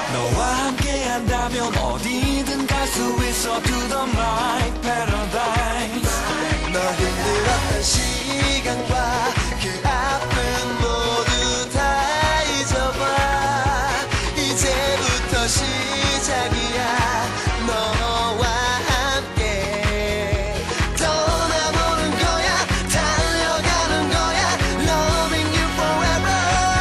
너와 함께 한다면 어디든 갈 수 있어 To the night paradise. 너 힘들었던 시간과 그 아픔 모두 다 잊어봐. 이제부터 시작이야. 너와 함께 떠나보는 거야. 달려가는 거야. Loving you forever.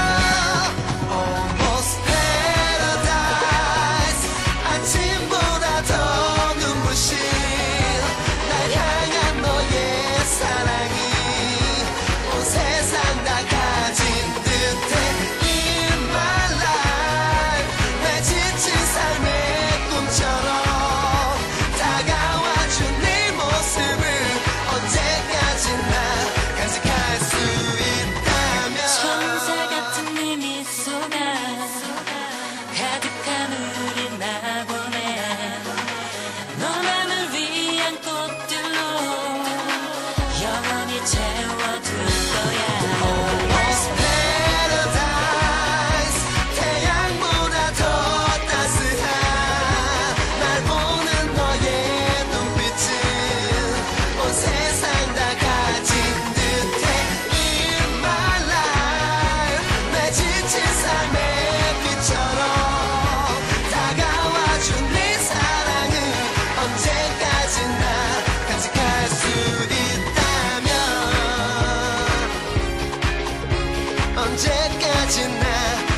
Almost paradise. 아침보다 더 눈부신 날 향한 너의 사랑이 온 세상 다 가진 듯해. In my life. 내 지친 삶의 꿈처럼 다가와준 네 모습을 언제까지나 간직할 수 있다면. 천사 같은 네 미소가 가득한 우리 나 보내. 너만을 위한 꽃들로 영원히 채워둘 거야. Almost paradise. 태양보다 더 따스한 날 보는 너의 눈빛은 온 세상 다 가진 듯해. In my life. 내 지친 삶의 빛처럼 다가와준 네 사랑은 언제까지나 간직할 수 있다면. 언제까지나